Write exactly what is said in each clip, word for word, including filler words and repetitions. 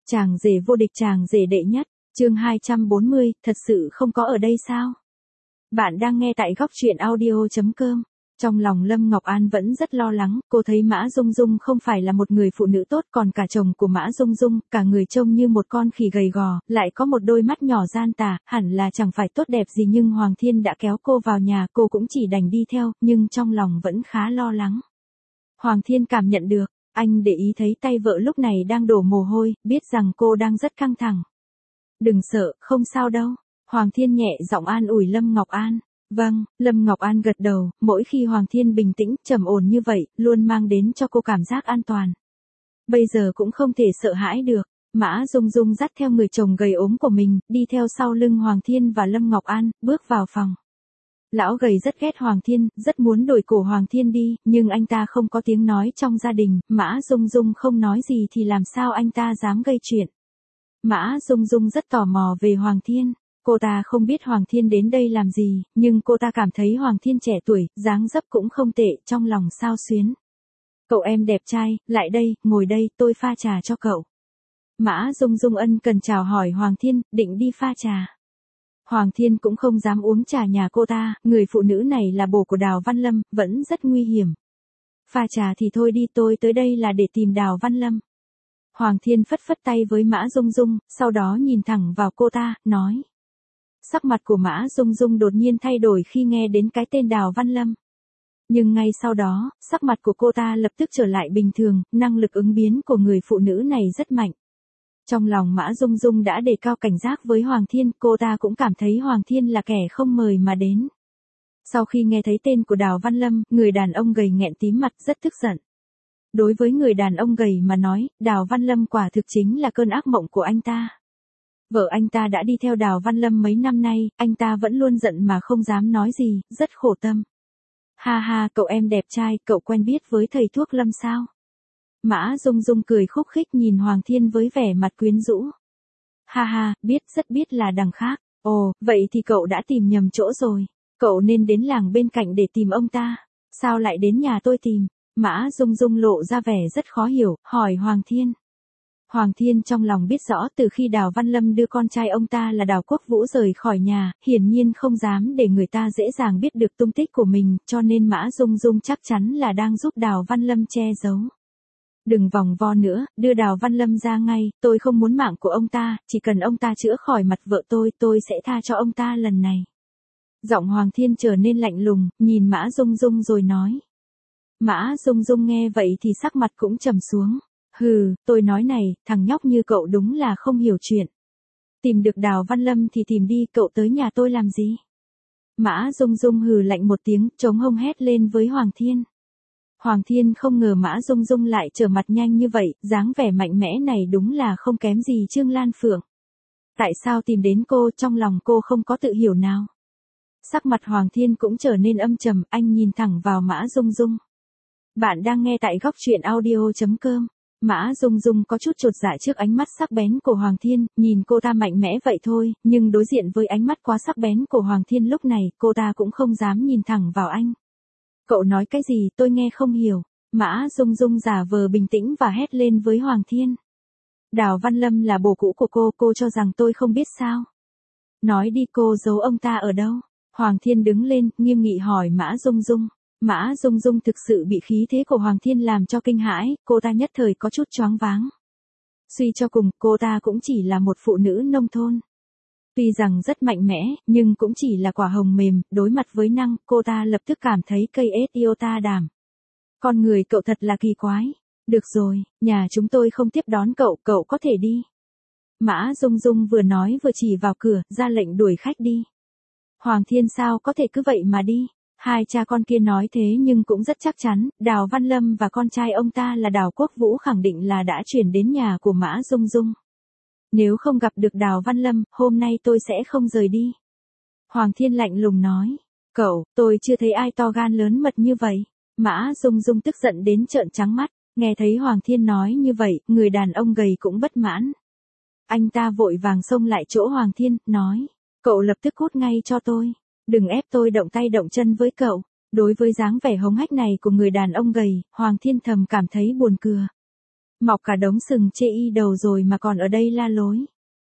Chàng rể vô địch, chàng rể đệ nhất, chương hai trăm bốn mươi, thật sự không có ở đây sao? Bạn đang nghe tại góc truyện audio chấm com. Trong lòng Lâm Ngọc An vẫn rất lo lắng, cô thấy Mã Dung Dung không phải là một người phụ nữ tốt, còn cả chồng của Mã Dung Dung, cả người trông như một con khỉ gầy gò, lại có một đôi mắt nhỏ gian tà, hẳn là chẳng phải tốt đẹp gì, nhưng Hoàng Thiên đã kéo cô vào nhà, cô cũng chỉ đành đi theo, nhưng trong lòng vẫn khá lo lắng. Hoàng Thiên cảm nhận được, anh để ý thấy tay vợ lúc này đang đổ mồ hôi, biết rằng cô đang rất căng thẳng. Đừng sợ, không sao đâu. Hoàng Thiên nhẹ giọng an ủi Lâm Ngọc An. Vâng, Lâm Ngọc An gật đầu, mỗi khi Hoàng Thiên bình tĩnh, trầm ổn như vậy, luôn mang đến cho cô cảm giác an toàn. Bây giờ cũng không thể sợ hãi được. Mã Dung Dung dắt theo người chồng gầy ốm của mình, đi theo sau lưng Hoàng Thiên và Lâm Ngọc An, bước vào phòng. Lão gầy rất ghét Hoàng Thiên, rất muốn đuổi cổ Hoàng Thiên đi, nhưng anh ta không có tiếng nói trong gia đình, Mã Dung Dung không nói gì thì làm sao anh ta dám gây chuyện. Mã Dung Dung rất tò mò về Hoàng Thiên, cô ta không biết Hoàng Thiên đến đây làm gì, nhưng cô ta cảm thấy Hoàng Thiên trẻ tuổi, dáng dấp cũng không tệ, trong lòng xao xuyến. Cậu em đẹp trai, lại đây, ngồi đây, tôi pha trà cho cậu. Mã Dung Dung ân cần chào hỏi Hoàng Thiên, định đi pha trà. Hoàng Thiên cũng không dám uống trà nhà cô ta, người phụ nữ này là bồ của Đào Văn Lâm, vẫn rất nguy hiểm. Pha trà thì thôi đi, tôi tới đây là để tìm Đào Văn Lâm. Hoàng Thiên phất phất tay với Mã Dung Dung, sau đó nhìn thẳng vào cô ta, nói. Sắc mặt của Mã Dung Dung đột nhiên thay đổi khi nghe đến cái tên Đào Văn Lâm. Nhưng ngay sau đó, sắc mặt của cô ta lập tức trở lại bình thường, năng lực ứng biến của người phụ nữ này rất mạnh. Trong lòng Mã Dung Dung đã đề cao cảnh giác với Hoàng Thiên, cô ta cũng cảm thấy Hoàng Thiên là kẻ không mời mà đến. Sau khi nghe thấy tên của Đào Văn Lâm, người đàn ông gầy nghẹn tím mặt rất tức giận. Đối với người đàn ông gầy mà nói, Đào Văn Lâm quả thực chính là cơn ác mộng của anh ta. Vợ anh ta đã đi theo Đào Văn Lâm mấy năm nay, anh ta vẫn luôn giận mà không dám nói gì, rất khổ tâm. Ha ha, cậu em đẹp trai, cậu quen biết với thầy thuốc Lâm sao? Mã Dung Dung cười khúc khích nhìn Hoàng Thiên với vẻ mặt quyến rũ. Ha ha, biết, rất biết là đằng khác. Ồ, vậy thì cậu đã tìm nhầm chỗ rồi. Cậu nên đến làng bên cạnh để tìm ông ta. Sao lại đến nhà tôi tìm? Mã Dung Dung lộ ra vẻ rất khó hiểu, hỏi Hoàng Thiên. Hoàng Thiên trong lòng biết rõ từ khi Đào Văn Lâm đưa con trai ông ta là Đào Quốc Vũ rời khỏi nhà, hiển nhiên không dám để người ta dễ dàng biết được tung tích của mình, cho nên Mã Dung Dung chắc chắn là đang giúp Đào Văn Lâm che giấu. Đừng vòng vo nữa, đưa Đào Văn Lâm ra ngay, tôi không muốn mạng của ông ta, chỉ cần ông ta chữa khỏi mặt vợ tôi, tôi sẽ tha cho ông ta lần này. Giọng Hoàng Thiên trở nên lạnh lùng, nhìn Mã Dung Dung rồi nói. Mã Dung Dung nghe vậy thì sắc mặt cũng trầm xuống. Hừ, tôi nói này, thằng nhóc như cậu đúng là không hiểu chuyện. Tìm được Đào Văn Lâm thì tìm đi, cậu tới nhà tôi làm gì? Mã Dung Dung hừ lạnh một tiếng, trống hông hét lên với Hoàng Thiên. Hoàng Thiên không ngờ Mã Dung Dung lại trở mặt nhanh như vậy, dáng vẻ mạnh mẽ này đúng là không kém gì Trương Lan Phượng. Tại sao tìm đến cô, trong lòng cô không có tự hiểu nào? Sắc mặt Hoàng Thiên cũng trở nên âm trầm, anh nhìn thẳng vào Mã Dung Dung. Bạn đang nghe tại góc truyện audio chấm com. Mã Dung Dung có chút chột dạ trước ánh mắt sắc bén của Hoàng Thiên, nhìn cô ta mạnh mẽ vậy thôi, nhưng đối diện với ánh mắt quá sắc bén của Hoàng Thiên lúc này, cô ta cũng không dám nhìn thẳng vào anh. Cậu nói cái gì tôi nghe không hiểu. Mã Dung Dung giả vờ bình tĩnh và hét lên với Hoàng Thiên. Đào Văn Lâm là bồ cũ của cô, cô cho rằng tôi không biết sao? Nói đi, cô giấu ông ta ở đâu? Hoàng Thiên đứng lên, nghiêm nghị hỏi Mã Dung Dung. Mã Dung Dung thực sự bị khí thế của Hoàng Thiên làm cho kinh hãi, cô ta nhất thời có chút choáng váng. Suy cho cùng, cô ta cũng chỉ là một phụ nữ nông thôn. Tuy rằng rất mạnh mẽ, nhưng cũng chỉ là quả hồng mềm, đối mặt với năng, cô ta lập tức cảm thấy cây ết yêu ta đảm. Con người cậu thật là kỳ quái. Được rồi, nhà chúng tôi không tiếp đón cậu, cậu có thể đi. Mã Dung Dung vừa nói vừa chỉ vào cửa, ra lệnh đuổi khách đi. Hoàng Thiên sao có thể cứ vậy mà đi? Hai cha con kia nói thế nhưng cũng rất chắc chắn, Đào Văn Lâm và con trai ông ta là Đào Quốc Vũ khẳng định là đã chuyển đến nhà của Mã Dung Dung. Nếu không gặp được Đào Văn Lâm, hôm nay tôi sẽ không rời đi. Hoàng Thiên lạnh lùng nói. Cậu, tôi chưa thấy ai to gan lớn mật như vậy. Mã Dung Dung tức giận đến trợn trắng mắt, nghe thấy Hoàng Thiên nói như vậy, người đàn ông gầy cũng bất mãn. Anh ta vội vàng xông lại chỗ Hoàng Thiên, nói. Cậu lập tức cút ngay cho tôi. Đừng ép tôi động tay động chân với cậu. Đối với dáng vẻ hống hách này của người đàn ông gầy, Hoàng Thiên thầm cảm thấy buồn cười. Mọc cả đống sừng chê y đầu rồi mà còn ở đây la lối.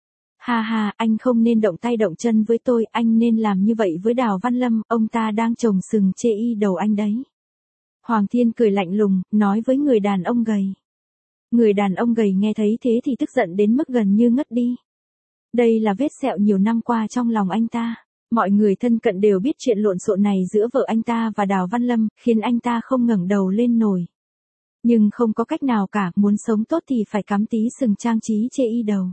Ha ha, anh không nên động tay động chân với tôi, anh nên làm như vậy với Đào Văn Lâm, ông ta đang trồng sừng chê y đầu anh đấy. Hoàng Thiên cười lạnh lùng, nói với người đàn ông gầy. Người đàn ông gầy nghe thấy thế thì tức giận đến mức gần như ngất đi. Đây là vết sẹo nhiều năm qua trong lòng anh ta. Mọi người thân cận đều biết chuyện lộn xộn này giữa vợ anh ta và Đào Văn Lâm, khiến anh ta không ngẩng đầu lên nổi. Nhưng không có cách nào cả, muốn sống tốt thì phải cắm tí sừng trang trí chê y đầu.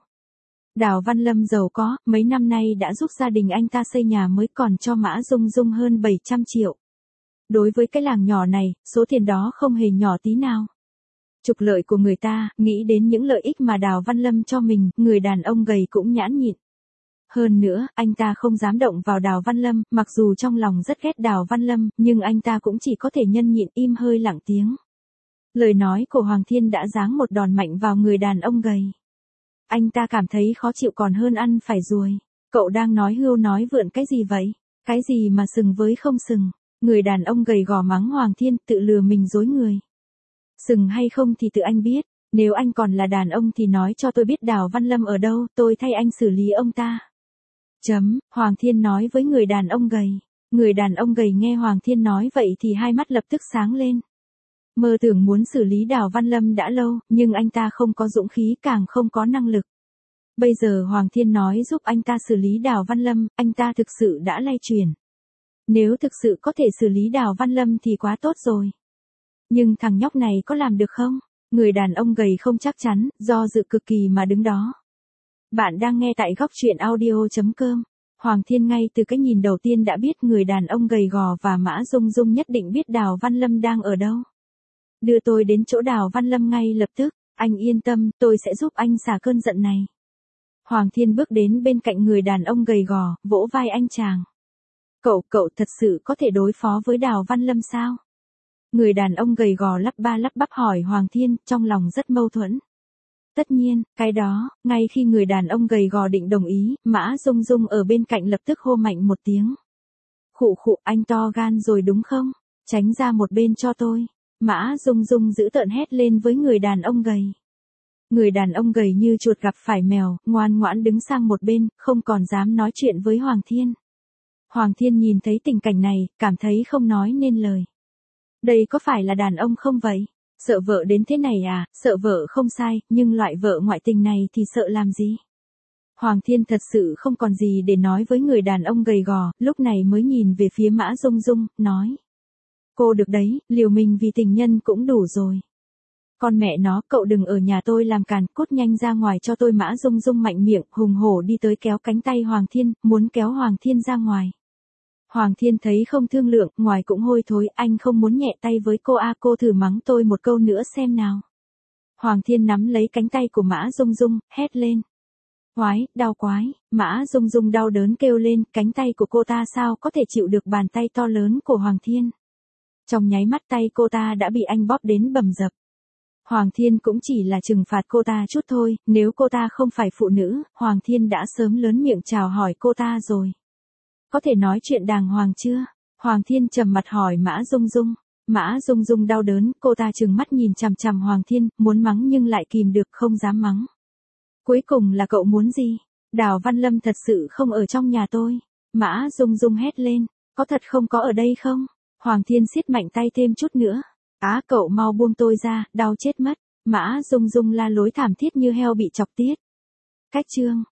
Đào Văn Lâm giàu có, mấy năm nay đã giúp gia đình anh ta xây nhà mới, còn cho Mã Dung Dung hơn bảy trăm triệu. Đối với cái làng nhỏ này, số tiền đó không hề nhỏ tí nào. Trục lợi của người ta, nghĩ đến những lợi ích mà Đào Văn Lâm cho mình, người đàn ông gầy cũng nhãn nhịn. Hơn nữa, anh ta không dám động vào Đào Văn Lâm, mặc dù trong lòng rất ghét Đào Văn Lâm, nhưng anh ta cũng chỉ có thể nhân nhịn im hơi lặng tiếng. Lời nói của Hoàng Thiên đã giáng một đòn mạnh vào người đàn ông gầy. Anh ta cảm thấy khó chịu còn hơn ăn phải ruồi. Cậu đang nói hưu nói vượn cái gì vậy? Cái gì mà sừng với không sừng? Người đàn ông gầy gò mắng Hoàng Thiên, tự lừa mình dối người. Sừng hay không thì tự anh biết, nếu anh còn là đàn ông thì nói cho tôi biết Đào Văn Lâm ở đâu, tôi thay anh xử lý ông ta. Chấm, Hoàng Thiên nói với người đàn ông gầy. Người đàn ông gầy nghe Hoàng Thiên nói vậy thì hai mắt lập tức sáng lên. Mơ tưởng muốn xử lý Đào Văn Lâm đã lâu, nhưng anh ta không có dũng khí, càng không có năng lực. Bây giờ Hoàng Thiên nói giúp anh ta xử lý Đào Văn Lâm, anh ta thực sự đã lay chuyển. Nếu thực sự có thể xử lý Đào Văn Lâm thì quá tốt rồi. Nhưng thằng nhóc này có làm được không? Người đàn ông gầy không chắc chắn, do dự cực kỳ mà đứng đó. Bạn đang nghe tại góc truyện audio chấm com. Hoàng Thiên ngay từ cái nhìn đầu tiên đã biết người đàn ông gầy gò và Mã Dung Dung nhất định biết Đào Văn Lâm đang ở đâu. Đưa tôi đến chỗ Đào Văn Lâm ngay lập tức, anh yên tâm, tôi sẽ giúp anh xả cơn giận này. Hoàng Thiên bước đến bên cạnh người đàn ông gầy gò, vỗ vai anh chàng. Cậu, cậu thật sự có thể đối phó với Đào Văn Lâm sao? Người đàn ông gầy gò lắp ba lắp bắp hỏi Hoàng Thiên, trong lòng rất mâu thuẫn. Tất nhiên, cái đó, ngay khi người đàn ông gầy gò định đồng ý, Mã Dung Dung ở bên cạnh lập tức hô mạnh một tiếng. Khụ khụ, anh to gan rồi đúng không? Tránh ra một bên cho tôi. Mã Dung Dung giữ tợn hét lên với người đàn ông gầy. Người đàn ông gầy như chuột gặp phải mèo, ngoan ngoãn đứng sang một bên, không còn dám nói chuyện với Hoàng Thiên. Hoàng Thiên nhìn thấy tình cảnh này, cảm thấy không nói nên lời. Đây có phải là đàn ông không vậy? Sợ vợ đến thế này à? Sợ vợ không sai, nhưng loại vợ ngoại tình này thì sợ làm gì? Hoàng Thiên thật sự không còn gì để nói với người đàn ông gầy gò, lúc này mới nhìn về phía Mã Dung Dung, nói. Cô được đấy, liều mình vì tình nhân cũng đủ rồi. Con mẹ nó, cậu đừng ở nhà tôi làm càn, cút nhanh ra ngoài cho tôi. Mã Dung Dung mạnh miệng, hùng hổ đi tới kéo cánh tay Hoàng Thiên, muốn kéo Hoàng Thiên ra ngoài. Hoàng Thiên thấy không thương lượng, ngoài cũng hôi thối, anh không muốn nhẹ tay với cô à, cô thử mắng tôi một câu nữa xem nào. Hoàng Thiên nắm lấy cánh tay của Mã Dung Dung, hét lên. Quái, đau quái, Mã Dung Dung đau đớn kêu lên, cánh tay của cô ta sao có thể chịu được bàn tay to lớn của Hoàng Thiên. Trong nháy mắt tay cô ta đã bị anh bóp đến bầm dập. Hoàng Thiên cũng chỉ là trừng phạt cô ta chút thôi, nếu cô ta không phải phụ nữ, Hoàng Thiên đã sớm lớn miệng chào hỏi cô ta rồi. Có thể nói chuyện đàng hoàng chưa? Hoàng Thiên trầm mặt hỏi Mã Dung Dung. Mã Dung Dung đau đớn, cô ta trừng mắt nhìn chằm chằm Hoàng Thiên, muốn mắng nhưng lại kìm được không dám mắng. Cuối cùng là cậu muốn gì? Đào Văn Lâm thật sự không ở trong nhà tôi. Mã Dung Dung hét lên, có thật không có ở đây không? Hoàng Thiên siết mạnh tay thêm chút nữa. Á cậu mau buông tôi ra, đau chết mất. Mã Dung Dung la lối thảm thiết như heo bị chọc tiết. Cách chương.